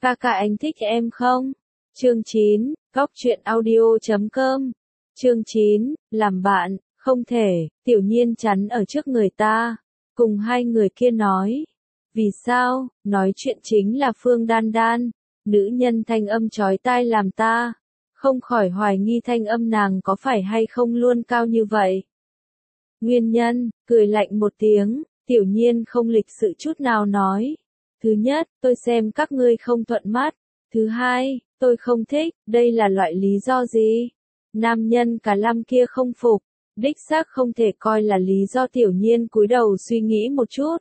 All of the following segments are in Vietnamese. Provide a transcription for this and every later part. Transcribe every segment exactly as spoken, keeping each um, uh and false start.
Ca ca anh thích em không? Chương chín, Góc truyện audio chấm com. Chương chín, làm bạn, không thể, Tiểu Nhiên chắn ở trước người ta, cùng hai người kia nói. Vì sao? Nói chuyện chính là Phương Đan Đan, nữ nhân thanh âm chói tai làm ta không khỏi hoài nghi thanh âm nàng có phải hay không luôn cao như vậy. Nguyên nhân, cười lạnh một tiếng, Tiểu Nhiên không lịch sự chút nào nói. Thứ nhất, tôi xem các ngươi không thuận mắt. Thứ hai, tôi không thích, đây là loại lý do gì? Nam nhân cả năm kia không phục, đích xác không thể coi là lý do. Tiểu Nhiên cúi đầu suy nghĩ một chút.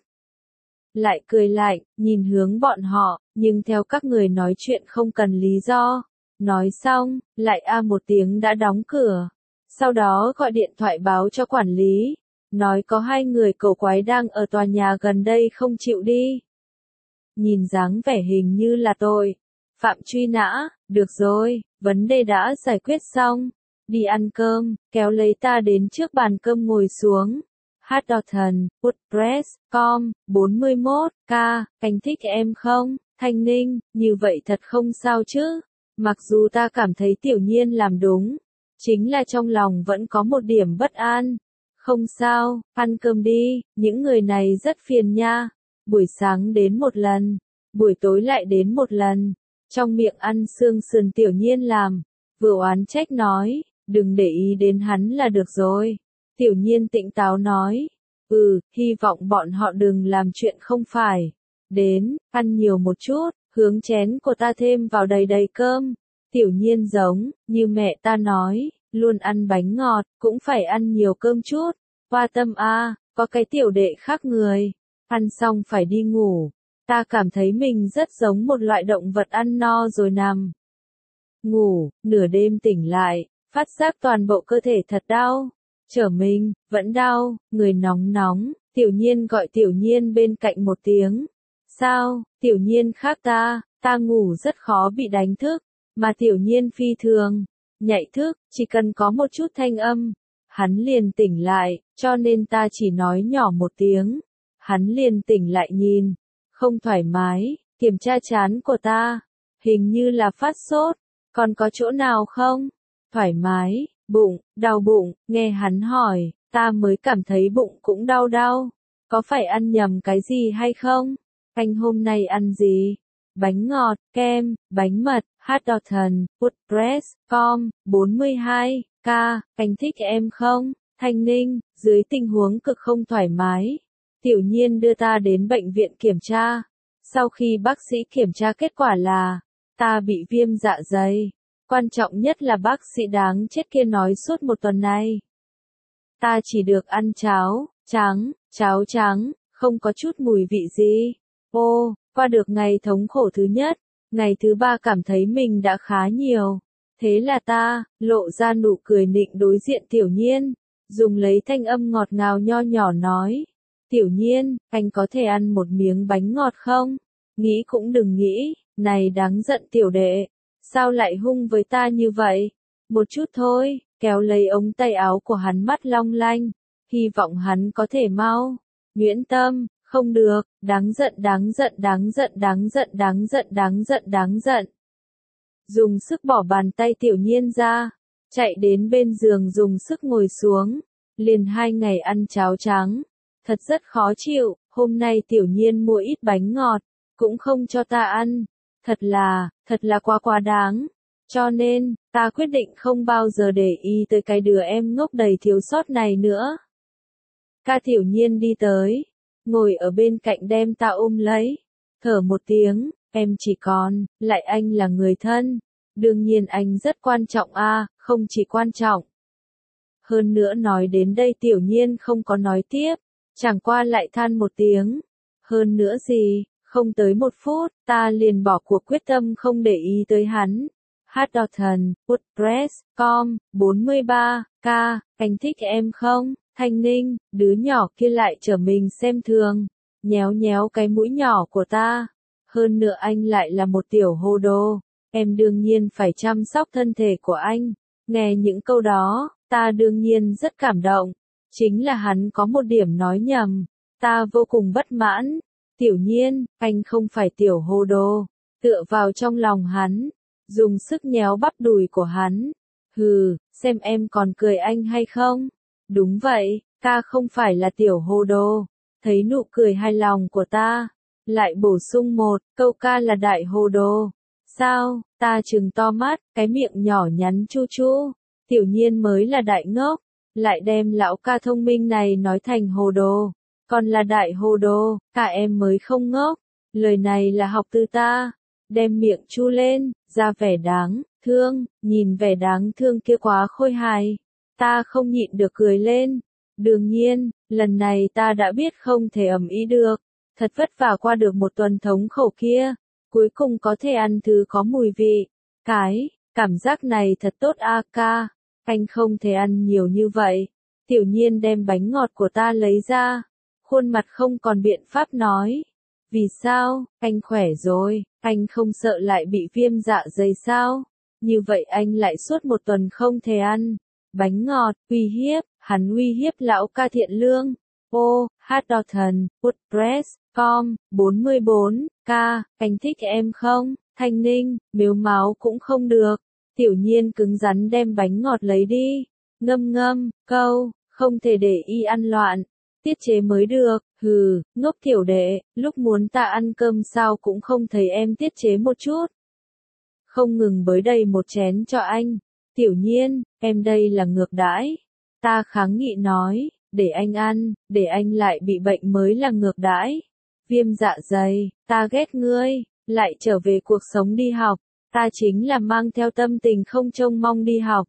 Lại cười lạnh, nhìn hướng bọn họ, nhưng theo các người nói chuyện không cần lý do. Nói xong, lại a một tiếng đã đóng cửa. Sau đó gọi điện thoại báo cho quản lý, nói có hai người cầu quái đang ở tòa nhà gần đây không chịu đi. Nhìn dáng vẻ hình như là tội phạm truy nã. Được rồi, vấn đề đã giải quyết xong. Đi ăn cơm, kéo lấy ta đến trước bàn cơm ngồi xuống. Hát đò thần, WordPress, com, bốn mươi mốt, k, anh thích em không? Thanh Ninh, như vậy thật không sao chứ? Mặc dù ta cảm thấy Tiểu Nhiên làm đúng, chính là trong lòng vẫn có một điểm bất an. Không sao, ăn cơm đi, những người này rất phiền nha. Buổi sáng đến một lần, buổi tối lại đến một lần. Trong miệng ăn xương sườn Tiểu Nhiên làm, vừa oán trách nói, đừng để ý đến hắn là được rồi. Tiểu Nhiên tỉnh táo nói, ừ, hy vọng bọn họ đừng làm chuyện không phải. Đến, ăn nhiều một chút, hướng chén của ta thêm vào đầy đầy cơm. Tiểu Nhiên giống như mẹ ta nói, luôn ăn bánh ngọt, cũng phải ăn nhiều cơm chút. Hoa Tâm a, có cái tiểu đệ khác người, ăn xong phải đi ngủ. Ta cảm thấy mình rất giống một loại động vật ăn no rồi nằm ngủ, nửa đêm tỉnh lại, phát giác toàn bộ cơ thể thật đau. Trở mình, vẫn đau, người nóng nóng. Tiểu Nhiên gọi Tiểu Nhiên bên cạnh một tiếng. Sao? Tiểu Nhiên khác ta, ta ngủ rất khó bị đánh thức, mà Tiểu Nhiên phi thường nhạy thức, chỉ cần có một chút thanh âm, hắn liền tỉnh lại, cho nên ta chỉ nói nhỏ một tiếng, hắn liền tỉnh lại. Nhìn không thoải mái, kiểm tra trán của ta, hình như là phát sốt, còn có chỗ nào không? Thoải mái, bụng, đau bụng. Nghe hắn hỏi, ta mới cảm thấy bụng cũng đau đau. Có phải ăn nhầm cái gì hay không? Anh hôm nay ăn gì? Bánh ngọt, kem, bánh mật. Hát đò thần, WordPress, com, bốn mươi hai, k, anh thích em không? Thanh Ninh, dưới tình huống cực không thoải mái, Tiểu Nhiên đưa ta đến bệnh viện kiểm tra. Sau khi bác sĩ kiểm tra kết quả là, ta bị viêm dạ dày. Quan trọng nhất là bác sĩ đáng chết kia nói suốt một tuần này, ta chỉ được ăn cháo trắng, cháo trắng, không có chút mùi vị gì. Ô, qua được ngày thống khổ thứ nhất, ngày thứ ba cảm thấy mình đã khá nhiều. Thế là ta, lộ ra nụ cười nịnh đối diện Tiểu Nhiên, dùng lấy thanh âm ngọt ngào nho nhỏ nói. Tiểu Nhiên, anh có thể ăn một miếng bánh ngọt không? Nghĩ cũng đừng nghĩ, này đáng giận tiểu đệ. Sao lại hung với ta như vậy? Một chút thôi, kéo lấy ống tay áo của hắn mắt long lanh, hy vọng hắn có thể mau nhuyễn tâm. Không được, đáng giận đáng giận đáng giận đáng giận đáng giận đáng giận đáng giận. Dùng sức bỏ bàn tay Tiểu Nhiên ra, chạy đến bên giường dùng sức ngồi xuống. Liền hai ngày ăn cháo trắng, thật rất khó chịu. Hôm nay Tiểu Nhiên mua ít bánh ngọt, cũng không cho ta ăn. Thật là, thật là quá quá đáng. Cho nên, ta quyết định không bao giờ để ý tới cái đứa em ngốc đầy thiếu sót này nữa. Ca Tiểu Nhiên đi tới, ngồi ở bên cạnh đem ta ôm lấy, thở một tiếng, em chỉ còn lại anh là người thân. Đương nhiên anh rất quan trọng a, à, không chỉ quan trọng. Hơn nữa nói đến đây Tiểu Nhiên không có nói tiếp, chẳng qua lại than một tiếng. Hơn nữa gì? Không tới một phút, ta liền bỏ cuộc quyết tâm không để ý tới hắn. Hát đò thần, WordPress, com, bốn mươi ba, k, anh thích em không? Thanh Ninh, đứa nhỏ kia lại trở mình xem thường, nhéo nhéo cái mũi nhỏ của ta. Hơn nữa anh lại là một tiểu hồ đồ, em đương nhiên phải chăm sóc thân thể của anh. Nghe những câu đó, ta đương nhiên rất cảm động. Chính là hắn có một điểm nói nhầm, ta vô cùng bất mãn. Tiểu Nhiên, anh không phải tiểu hồ đồ, tựa vào trong lòng hắn, dùng sức nhéo bắp đùi của hắn. Hừ, xem em còn cười anh hay không? Đúng vậy, ta không phải là tiểu hồ đồ. Thấy nụ cười hài lòng của ta, lại bổ sung một câu ca là đại hồ đồ. Sao? Ta trừng to mắt, cái miệng nhỏ nhắn chu chu. Tiểu Nhiên mới là đại ngốc, lại đem lão ca thông minh này nói thành hồ đồ. Còn là đại hồ đồ, cả em mới không ngốc. Lời này là học từ ta. Đem miệng chu lên, ra vẻ đáng thương, nhìn vẻ đáng thương kia quá khôi hài. Ta không nhịn được cười lên. Đương nhiên, lần này ta đã biết không thể ầm ĩ được. Thật vất vả qua được một tuần thống khổ kia, cuối cùng có thể ăn thứ có mùi vị. Cái, cảm giác này thật tốt a ca, anh không thể ăn nhiều như vậy. Tiểu Nhiên đem bánh ngọt của ta lấy ra, khuôn mặt không còn biện pháp nói. Vì sao, anh khỏe rồi, anh không sợ lại bị viêm dạ dày sao? Như vậy anh lại suốt một tuần không thể ăn bánh ngọt, uy hiếp, hắn uy hiếp lão ca thiện lương. Ô, hát đo thần, WordPress, com, bốn mươi bốn, k, anh thích em không? Thanh Ninh, mếu máo cũng không được. Tiểu Nhiên cứng rắn đem bánh ngọt lấy đi. Ngâm ngâm, câu, không thể để y ăn loạn. Tiết chế mới được, hừ, ngốc tiểu đệ, lúc muốn ta ăn cơm sao cũng không thấy em tiết chế một chút. Không ngừng bới đầy một chén cho anh. Tiểu Nhiên, em đây là ngược đãi. Ta kháng nghị nói, để anh ăn, để anh lại bị bệnh mới là ngược đãi. Viêm dạ dày, ta ghét ngươi, lại trở về cuộc sống đi học. Ta chính là mang theo tâm tình không trông mong đi học.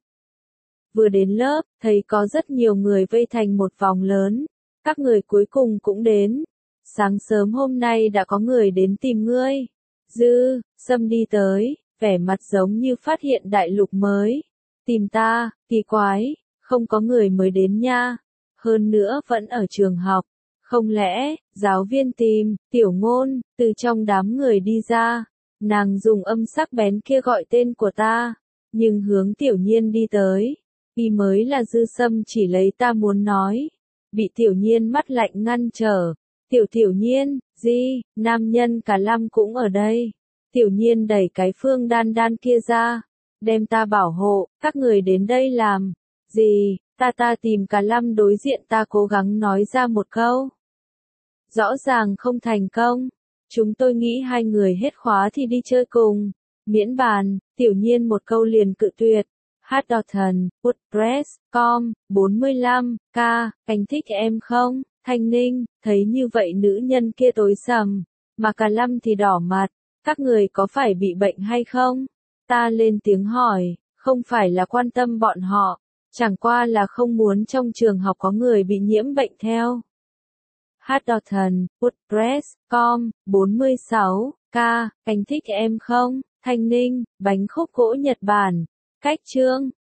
Vừa đến lớp, thấy có rất nhiều người vây thành một vòng lớn. Các người cuối cùng cũng đến. Sáng sớm hôm nay đã có người đến tìm ngươi. Dư, Sâm đi tới, vẻ mặt giống như phát hiện đại lục mới. Tìm ta, kỳ quái, không có người mới đến nha. Hơn nữa vẫn ở trường học. Không lẽ, giáo viên tìm, Tiểu Ngôn, từ trong đám người đi ra. Nàng dùng âm sắc bén kia gọi tên của ta, nhưng hướng Tiểu Nhiên đi tới. Y mới là Dư Sâm chỉ lấy ta muốn nói. Bị Tiểu Nhiên mắt lạnh ngăn trở. Tiểu Tiểu Nhiên, gì, nam nhân cả Lâm cũng ở đây. Tiểu Nhiên đẩy cái Phương Đan Đan kia ra. Đem ta bảo hộ, các người đến đây làm. Gì, ta ta tìm cả Lâm đối diện ta cố gắng nói ra một câu. Rõ ràng không thành công. Chúng tôi nghĩ hai người hết khóa thì đi chơi cùng. Miễn bàn, Tiểu Nhiên một câu liền cự tuyệt. Hát đo thần, WordPress, com, bốn mươi lăm, k, anh thích em không? Thanh Ninh, thấy như vậy nữ nhân kia tối sầm. Mà cả Lâm thì đỏ mặt. Các người có phải bị bệnh hay không? Ta lên tiếng hỏi, không phải là quan tâm bọn họ. Chẳng qua là không muốn trong trường học có người bị nhiễm bệnh theo. Hát đo thần, WordPress, com, bốn mươi sáu, k, anh thích em không? Thanh Ninh, bánh khúc gỗ Nhật Bản. Cách chương.